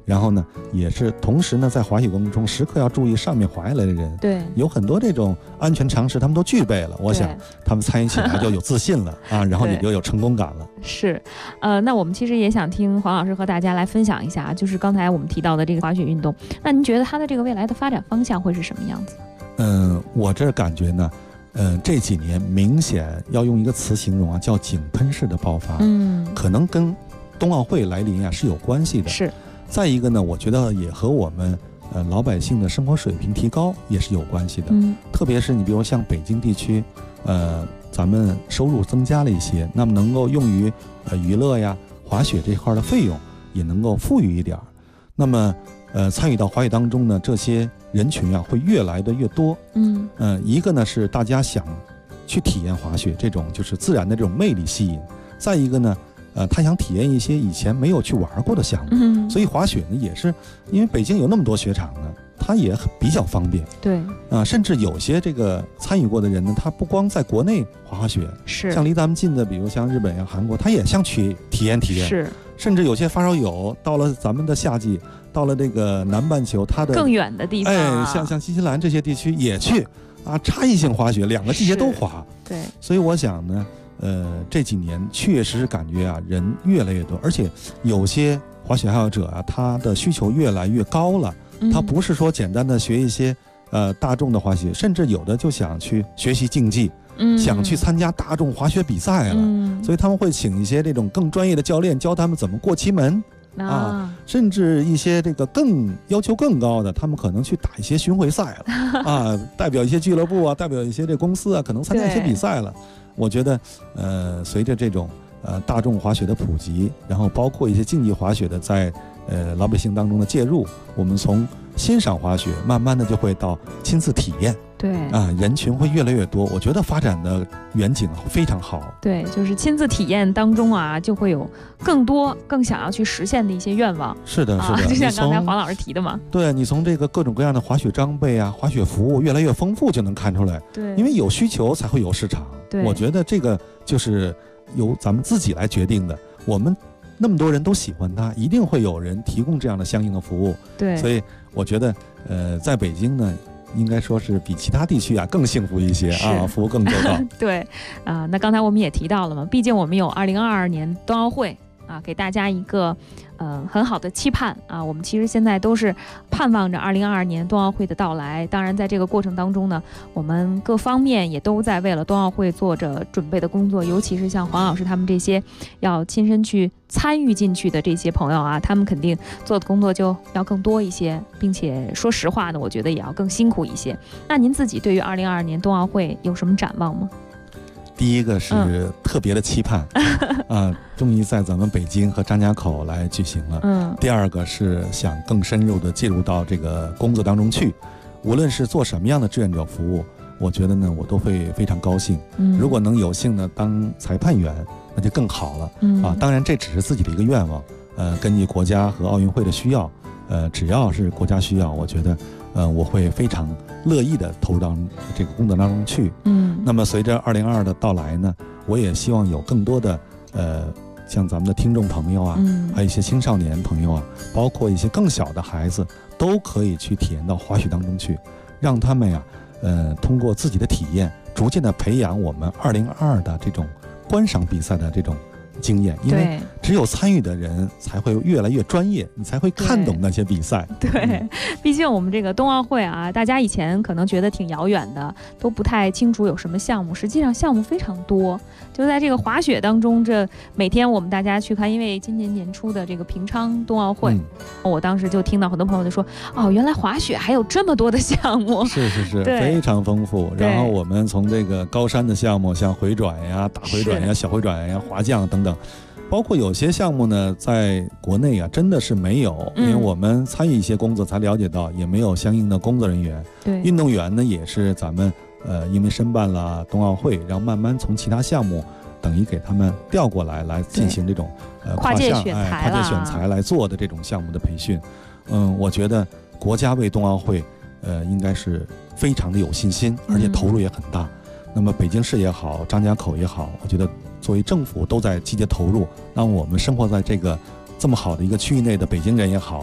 S7: 然后呢，也是同时呢，在滑雪过程中时刻要注意上面滑下来的人。
S9: 对，
S7: 有很多这种安全常识他们都具备了，我想他们参与起来就有自信了啊，然后也就有成功感了。
S9: 是，那我们其实也想听黄老师和大家来分享一下，就是刚才我们提到的这个滑雪运动，那您觉得它的这个未来的发展方向会是什么样子？
S7: 我这感觉呢，这几年明显要用一个词形容啊，叫井喷式的爆发。可能跟冬奥会来临啊是有关系的。
S9: 是。再
S7: 一个呢，我觉得也和我们老百姓的生活水平提高也是有关系的。特别是你比如像北京地区，咱们收入增加了一些，那么能够用于娱乐呀、滑雪这块的费用也能够富裕一点。那么参与到滑雪当中呢，这些人群啊会越来的越多。一个呢是大家想去体验滑雪这种就是自然的这种魅力吸引，再一个呢他想体验一些以前没有去玩过的项目。所以滑雪呢也是因为北京有那么多雪场呢，它也比较方便。
S9: 对
S7: 甚至有些这个参与过的人呢，他不光在国内滑雪，
S9: 是
S7: 像离咱们近的比如像日本呀、韩国，他也想去体验体验。
S9: 是，
S7: 甚至有些发烧友到了咱们的夏季，到了这个南半球，他的
S9: 更远的地方
S7: 像新西兰这些地区也去差异性滑雪，2个季节都滑。
S9: 对，
S7: 所以我想呢这几年确实感觉啊人越来越多，而且有些滑雪爱好者啊，他的需求越来越高了。他不是说简单的学一些大众的滑雪，甚至有的就想去学习竞技，想去参加大众滑雪比赛了。所以他们会请一些这种更专业的教练教他们怎么过奇门甚至一些这个更要求更高的，他们可能去打一些巡回赛了代表一些俱乐部代表一些这公司可能参加一些比赛了。我觉得随着这种大众滑雪的普及，然后包括一些竞技滑雪的在老百姓当中的介入，我们从欣赏滑雪慢慢的就会到亲自体验。
S9: 对
S7: 人群会越来越多，我觉得发展的远景非常好。
S9: 对，就是亲自体验当中就会有更多更想要去实现的一些愿望。
S7: 是的
S9: 就像刚才黄老师提的嘛。
S7: 对，你从这个各种各样的滑雪装备滑雪服务越来越丰富就能看出来。
S9: 对，
S7: 因为有需求才会有市场。
S9: 对，
S7: 我觉得这个就是由咱们自己来决定的。我们那么多人都喜欢它，一定会有人提供这样的相应的服务。
S9: 对，
S7: 所以我觉得在北京呢，应该说是比其他地区更幸福一些服务更周到。
S9: 对那刚才我们也提到了嘛，毕竟我们有2022年冬奥会给大家一个很好的期盼我们其实现在都是盼望着2022年冬奥会的到来。当然在这个过程当中呢，我们各方面也都在为了冬奥会做着准备的工作，尤其是像黄老师他们这些要亲身去参与进去的这些朋友他们肯定做的工作就要更多一些，并且说实话呢，我觉得也要更辛苦一些。那您自己对于2022年冬奥会有什么展望吗？
S7: 第一个是特别的期盼终于在咱们北京和张家口来举行了。第二个是想更深入的介入到这个工作当中去，无论是做什么样的志愿者服务，我觉得呢我都会非常高兴。如果能有幸呢当裁判员，那就更好了。当然这只是自己的一个愿望。根据国家和奥运会的需要，只要是国家需要，我觉得我会非常乐意的投入到这个工作当中去。那么随着2022的到来呢，我也希望有更多的像咱们的听众朋友还有一些青少年朋友包括一些更小的孩子，都可以去体验到滑雪当中去，让他们通过自己的体验，逐渐的培养我们2022的这种观赏比赛的这种经验。因为只有参与的人才会越来越专业，你才会看懂那些比赛。
S9: 对，毕竟我们这个冬奥会大家以前可能觉得挺遥远的，都不太清楚有什么项目，实际上项目非常多。就在这个滑雪当中，这每天我们大家去看，因为今年年初的这个平昌冬奥会，我当时就听到很多朋友就说原来滑雪还有这么多的项目。
S7: 是非常丰富。然后我们从这个高山的项目，像回转大回转小回转滑降等等，包括有些项目呢在国内真的是没有。因为我们参与一些工作才了解到，也没有相应的工作人员。
S9: 对，
S7: 运动员呢也是咱们因为申办了冬奥会，然后慢慢从其他项目等于给他们调过来进行这种
S9: 跨界选
S7: 材来做的这种项目的培训。我觉得国家为冬奥会应该是非常的有信心，而且投入也很大。那么北京市也好，张家口也好，我觉得作为政府都在积极投入。让我们生活在这个这么好的一个区域内的北京人也好，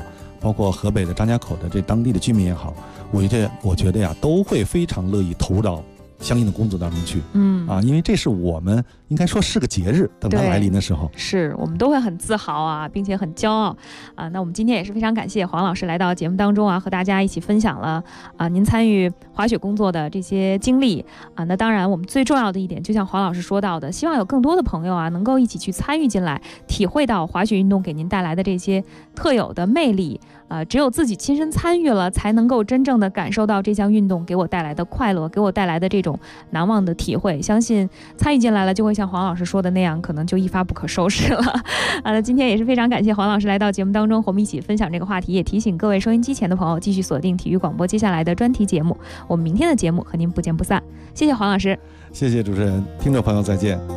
S7: 包括河北的张家口的这当地的居民也好，我觉得呀，都会非常乐意投入到相应的工作当中去，因为这是我们应该说是个节日，等它来临的时候，
S9: 是我们都会很自豪啊，并且很骄傲啊。那我们今天也是非常感谢黄老师来到节目当中啊，和大家一起分享了您参与滑雪工作的这些经历啊。那当然，我们最重要的一点，就像黄老师说到的，希望有更多的朋友啊，能够一起去参与进来，体会到滑雪运动给您带来的这些特有的魅力。只有自己亲身参与了，才能够真正的感受到这项运动给我带来的快乐，给我带来的这种难忘的体会。相信参与进来了，就会像黄老师说的那样，可能就一发不可收拾了。那今天也是非常感谢黄老师来到节目当中，和我们一起分享这个话题，也提醒各位收音机前的朋友继续锁定体育广播接下来的专题节目。我们明天的节目和您不见不散。谢谢黄老师，
S7: 谢谢主持人，听众朋友再见。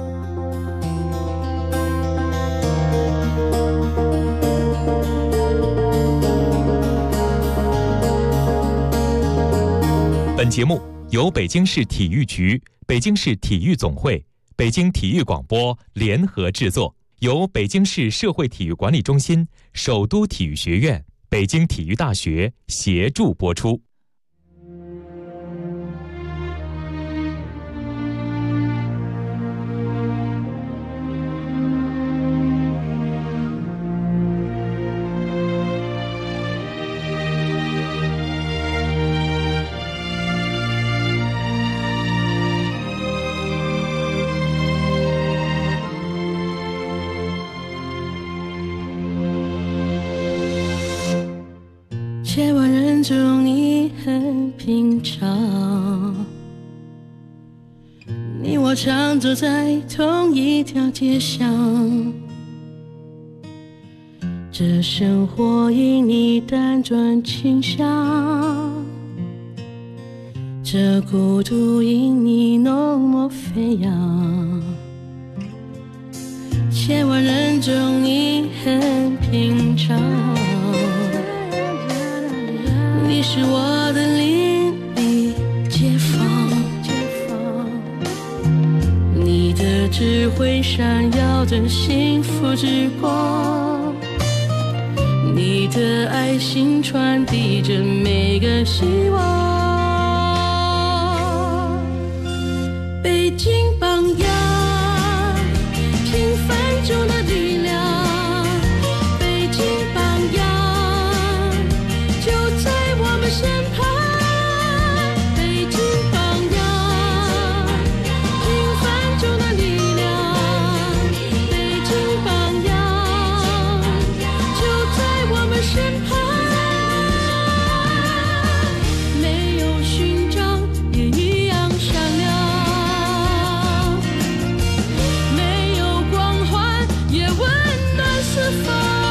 S8: 本节目由北京市体育局、北京市体育总会、北京体育广播联合制作，由北京市社会体育管理中心、首都体育学院、北京体育大学协助播出。
S10: 千万人中你很平常，你我常走在同一条街上，这生活因你辗转倾向，这孤独因你浓墨飞扬。千万人中你很平常，你是我的邻里街坊，你的智慧闪耀着幸福之光，你的爱心传递着每个希望。北京榜样，平凡中的力量，北京榜样就在我们身旁。北京榜样，平凡中的力量，北京榜样就在我们身旁。没有勋章也一样闪亮，没有光环也温暖四方。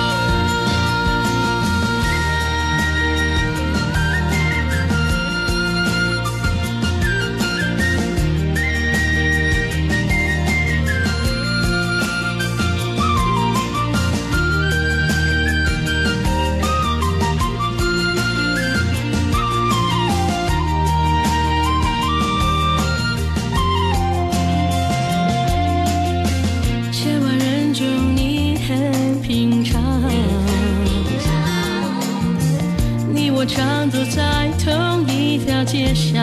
S10: 千万人中你很平常，你我常走在同一条街上，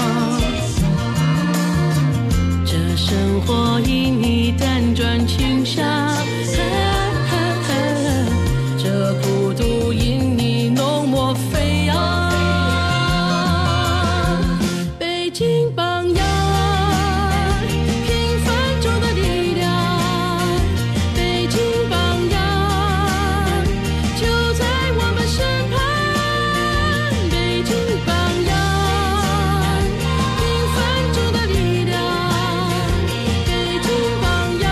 S10: 这生活因你辗转倾向，这孤独因你浓墨飞扬。北京榜样，平凡中的力量，北京榜样就在我们身旁。北京榜样，平凡中的力量，北京榜样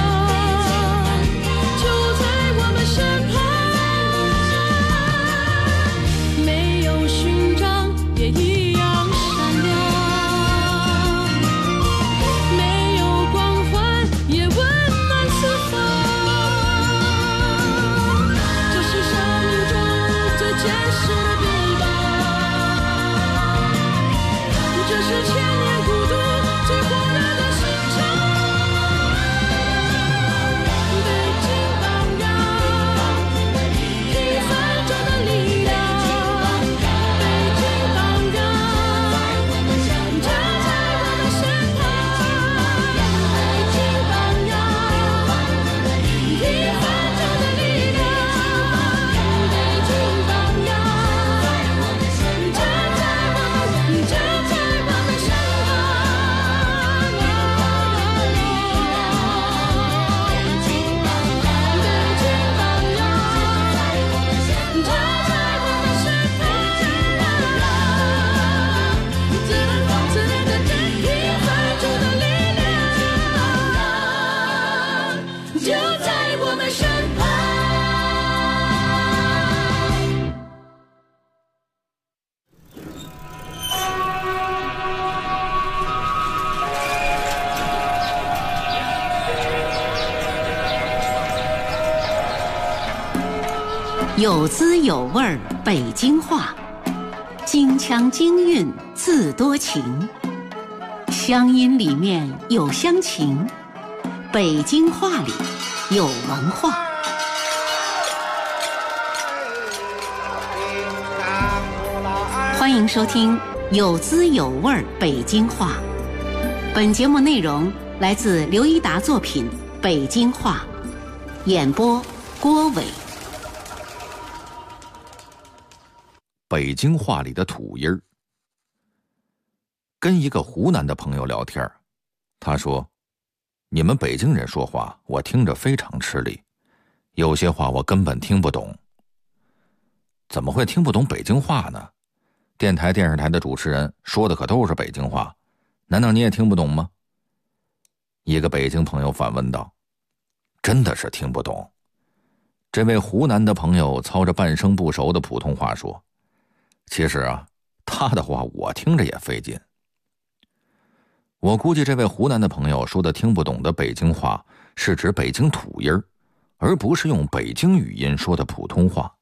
S10: 在我们身旁。
S11: 有滋有味儿北京话，京腔京韵字多情，乡音里面有乡情，北京话里有文化。欢迎收听有滋有味儿北京话。本节目内容来自刘一达作品《北京话》，演播郭伟。
S12: 北京话里的土音儿。跟一个湖南的朋友聊天，他说：“你们北京人说话，我听着非常吃力，有些话我根本听不懂。”怎么会听不懂北京话呢？电台、电视台的主持人说的可都是北京话，难道你也听不懂吗？一个北京朋友反问道：“真的是听不懂。”这位湖南的朋友操着半生不熟的普通话说：“其实啊，他的话我听着也费劲。”我估计这位湖南的朋友说的听不懂的北京话，是指北京土音儿，而不是用北京语音说的普通话。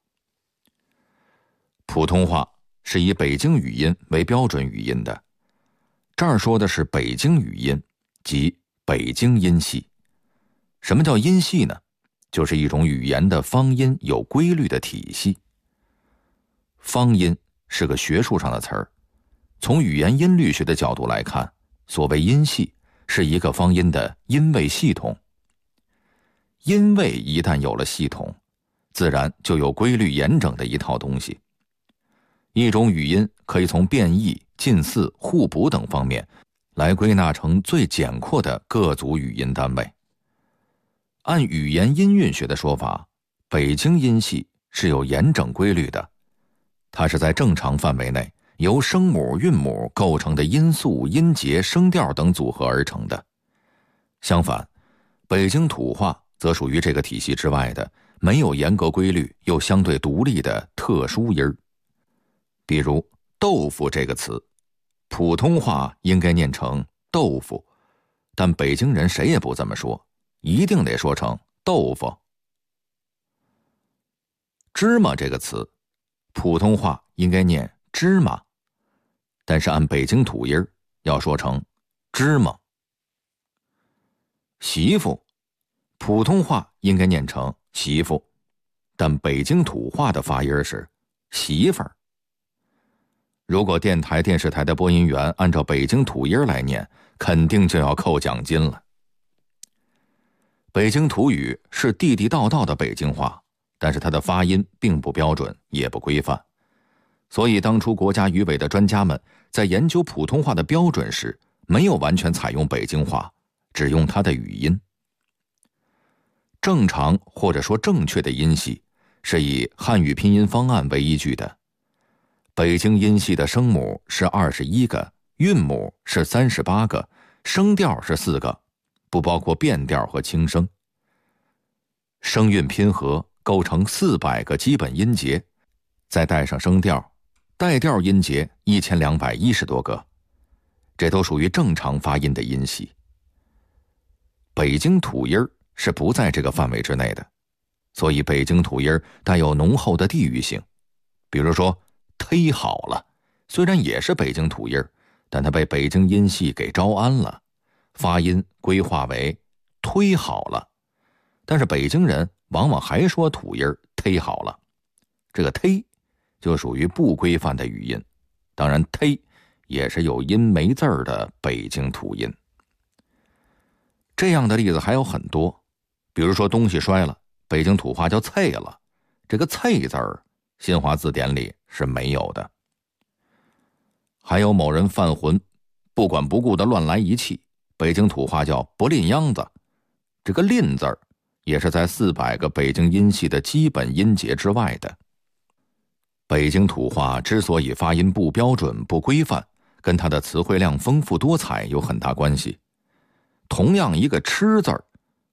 S12: 普通话是以北京语音为标准语音的，这儿说的是北京语音，即北京音系。什么叫音系呢？就是一种语言的方音有规律的体系。方音是个学术上的词儿，从语言音律学的角度来看，所谓音系是一个方音的音位系统。音位一旦有了系统，自然就有规律严整的一套东西。一种语音可以从变异、近似、互补等方面来归纳成最简括的各组语音单位。按语言音韵学的说法，北京音系是有严整规律的，它是在正常范围内由声母、韵母构成的音素、音节、声调等组合而成的。相反，北京土话则属于这个体系之外的没有严格规律又相对独立的特殊音儿。比如豆腐这个词，普通话应该念成豆腐，但北京人谁也不这么说，一定得说成豆腐。芝麻这个词，普通话应该念芝麻，但是按北京土音儿要说成芝麻。媳妇，普通话应该念成媳妇，但北京土话的发音是媳妇儿。如果电台、电视台的播音员按照北京土音来念，肯定就要扣奖金了。北京土语是地地道道的北京话，但是它的发音并不标准，也不规范。所以当初国家语委的专家们在研究普通话的标准时，没有完全采用北京话，只用它的语音。正常或者说正确的音系是以汉语拼音方案为依据的。北京音系的声母是21个，韵母是38个，声调是4个，不包括变调和轻声。声韵拼合构成400个基本音节，再带上声调，带调音节1210多个，这都属于正常发音的音系。北京土音是不在这个范围之内的，所以北京土音带有浓厚的地域性。比如说忒好了，虽然也是北京土音，但它被北京音系给招安了，发音规划为忒好了。但是北京人往往还说土音忒好了，这个忒就属于不规范的语音，当然忒也是有音没字儿的北京土音。这样的例子还有很多，比如说东西摔了，北京土话叫啐了，这个啐字儿新华字典里是没有的。还有某人犯浑，不管不顾的乱来一气，北京土话叫不吝秧子，这个吝字儿也是在400个北京音系的基本音节之外的。北京土话之所以发音不标准不规范，跟它的词汇量丰富多彩有很大关系。同样一个吃字儿，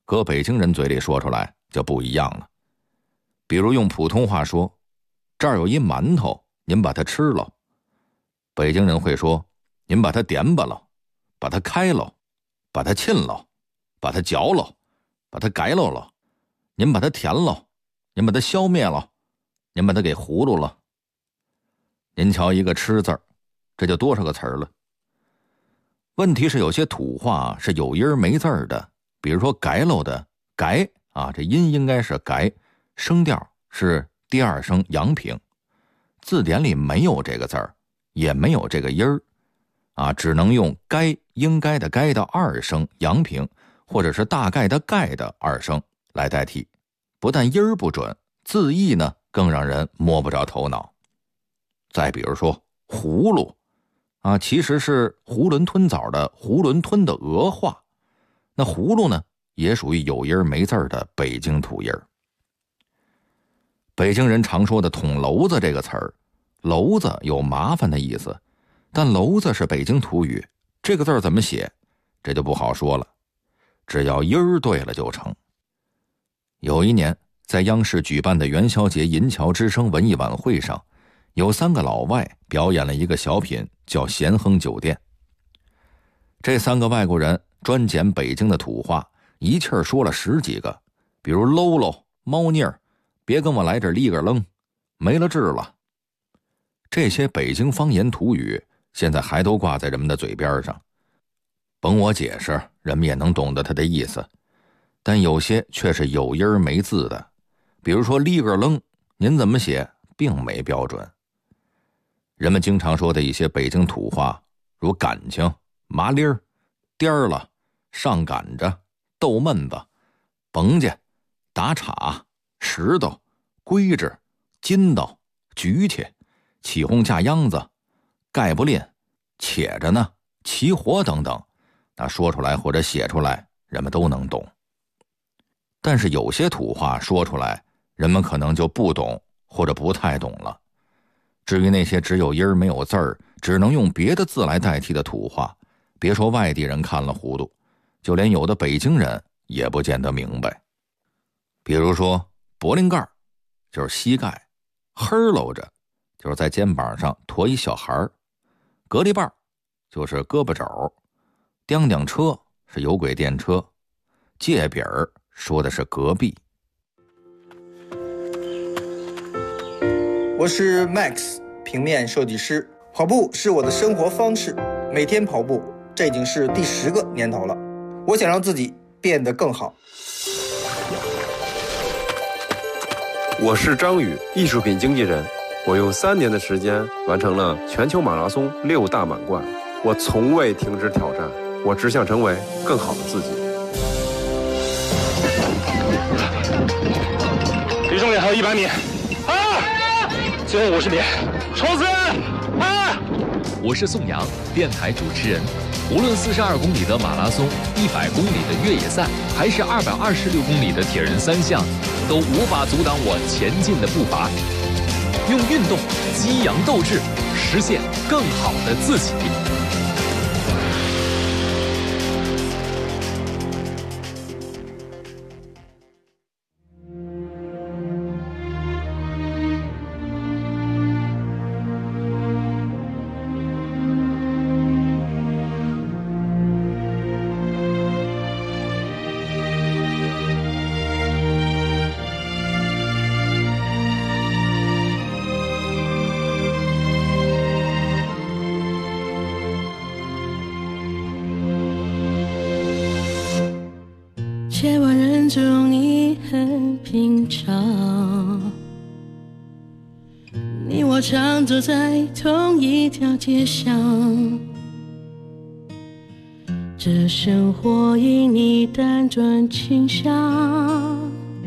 S12: 搁北京人嘴里说出来就不一样了。比如用普通话说，这儿有一馒头，您把它吃了。北京人会说，您把它点吧了，把它开了，把它沁了，把它嚼了，把它改了，您把它填了，您把它消灭了，您把它给葫芦了。您瞧一个吃字儿，这就多少个词儿了。问题是有些土话是有音没字儿的，比如说改喽的改啊，这音应该是改，声调是第二声阳平，字典里没有这个字儿，也没有这个音儿啊，只能用该应该的该的二声阳平，或者是大概的概的二声来代替。不但音儿不准，字义呢更让人摸不着头脑。再比如说葫芦啊，其实是囫囵吞枣的囫囵吞的俄话，那葫芦呢也属于有音没字的北京土音。北京人常说的捅娄子这个词儿，娄子有麻烦的意思，但娄子是北京土语，这个字儿怎么写这就不好说了，只要音儿对了就成。有一年在央视举办的元宵节银桥之声文艺晚会上，有3个老外表演了一个小品叫咸亨酒店。这3个外国人专捡北京的土话，一气儿说了10几个，比如喽喽、猫腻儿、别跟我来这立个愣、没了治了。这些北京方言土语现在还都挂在人们的嘴边上，甭我解释，人们也能懂得它的意思，但有些却是有音没字的，比如说立个愣，您怎么写并没标准。人们经常说的一些北京土话，如感情、麻利儿、颠儿了、上赶着、逗闷子、甭家、打岔、石头、规制、筋道、举起、起哄架秧子、盖不吝、且着呢、起火等等，那说出来或者写出来人们都能懂。但是有些土话说出来人们可能就不懂或者不太懂了。至于那些只有音儿没有字儿，只能用别的字来代替的土话，别说外地人看了糊涂，就连有的北京人也不见得明白。比如说脖领盖就是膝盖，呵喽着就是在肩膀上驮一小孩，隔篱瓣就是胳膊肘，叮叮车是有轨电车，界饼说的是隔壁。
S13: 我是 Max， 平面设计师。跑步是我的生活方式，每天跑步，这已经是第10个年头了。我想让自己变得更好。
S14: 我是张宇，艺术品经纪人。我用3年的时间完成了全球马拉松6大满贯。我从未停止挑战，我只想成为更好的自己。
S15: 离终点还有100米。最后50米，冲刺！
S8: 我是宋阳，电台主持人。无论42公里的马拉松、100公里的越野赛，还是226公里的铁人3项，都无法阻挡我前进的步伐。用运动激扬斗志，实现更好的自己。
S10: 千万人中你很平常，你我常走在同一条街上，这生活因你单转倾向，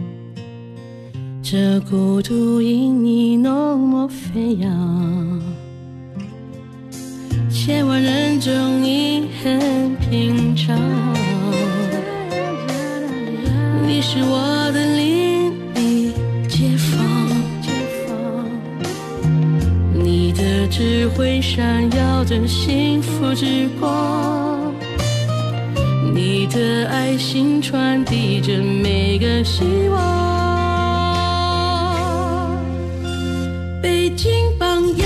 S10: 这孤独因你浓墨飞扬。千万人中你很平常，你是我的邻里街坊，你的智慧闪耀着幸福之光， 你的爱心传递着每个希望。北京榜样，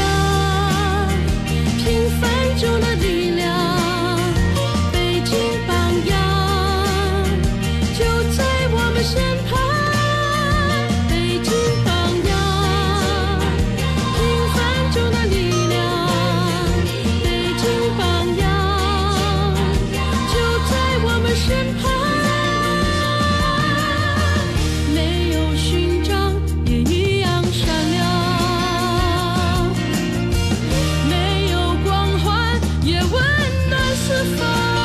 S10: 平凡中的力量。北京榜样，就在我们身旁。北京榜样，平凡中的力量。北京榜样，就在我们身旁。没有勋章也一样闪亮，没有光环也温暖四方。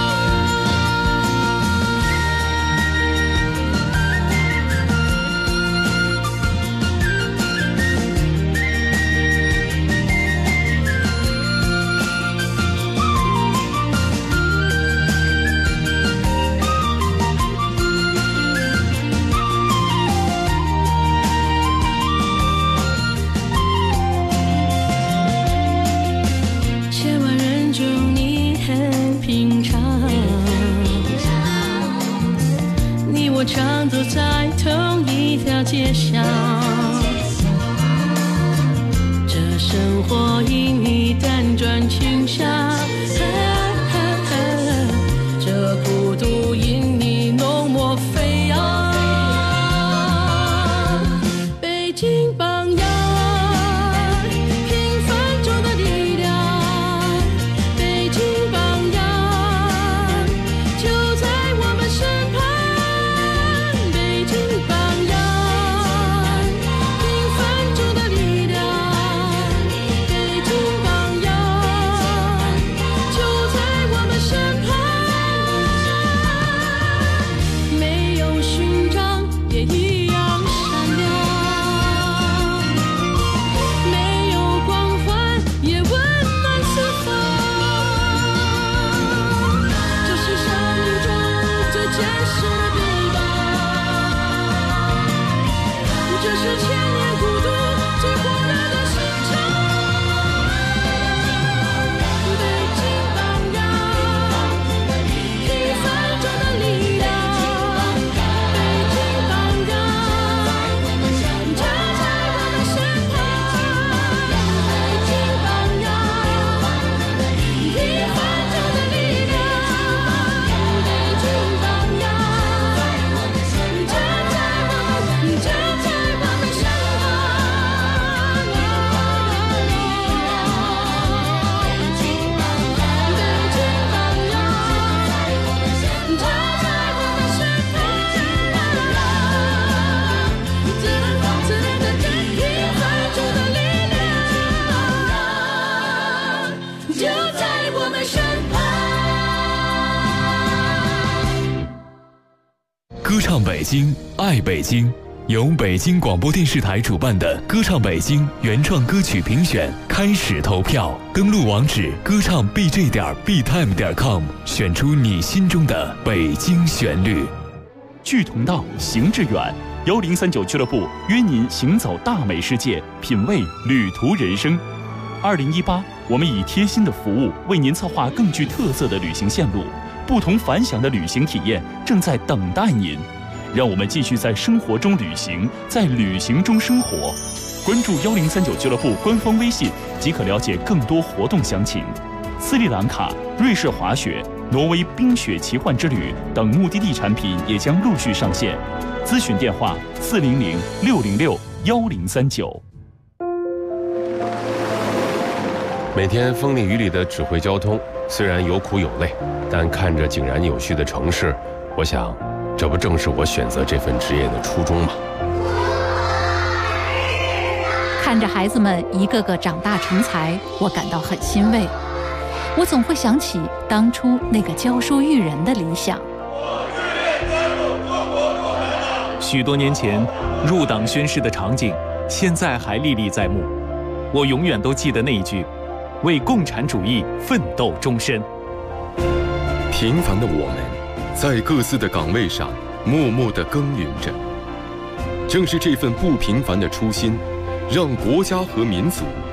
S10: 千万人中你很平常，你我常走在同一条街上，这生活因你辗转倾向，这孤独因你浓墨飞扬。北京榜样，平凡中的力量。北京榜样，就在我们身旁。北京榜样，平凡中的力量。北京榜样，就在我们身旁。没有勋章也一样闪亮，没有光环也温暖四方。这是生命中最坚实的臂膀，这是千年孤独最火热的心肠。北京榜样，平凡中的力量。北京榜样，就在我们身旁。北京榜样，平凡中的力量。北京榜样，就在我们身旁。就在我们身旁。
S16: 歌唱北京，爱北京，由北京广播电视台主办的歌唱北京原创歌曲评选开始投票，登录网址歌唱 bj.btime.com， 选出你心中的北京旋律。
S17: 聚同道，行致远，1039俱乐部约您行走大美世界，品味旅途人生。2018，我们以贴心的服务为您策划更具特色的旅行线路，不同凡响的旅行体验正在等待您。让我们继续在生活中旅行，在旅行中生活。关注1039俱乐部官方微信即可了解更多活动详情。斯里兰卡、瑞士滑雪、挪威冰雪奇幻之旅等目的地产品也将陆续上线。咨询电话400-606-1039。
S4: 每天风里雨里的指挥交通，虽然有苦有累，但看着井然有序的城市，我想，这不正是我选择这份职业的初衷吗？
S11: 看着孩子们一个个长大成才，我感到很欣慰。我总会想起当初那个教书育人的理想。
S8: 许多年前入党宣誓的场景，现在还历历在目。我永远都记得那一句：为共产主义奋斗终身。
S2: 平凡的我们，在各自的岗位上默默地耕耘着。正是这份不平凡的初心，让国家和民族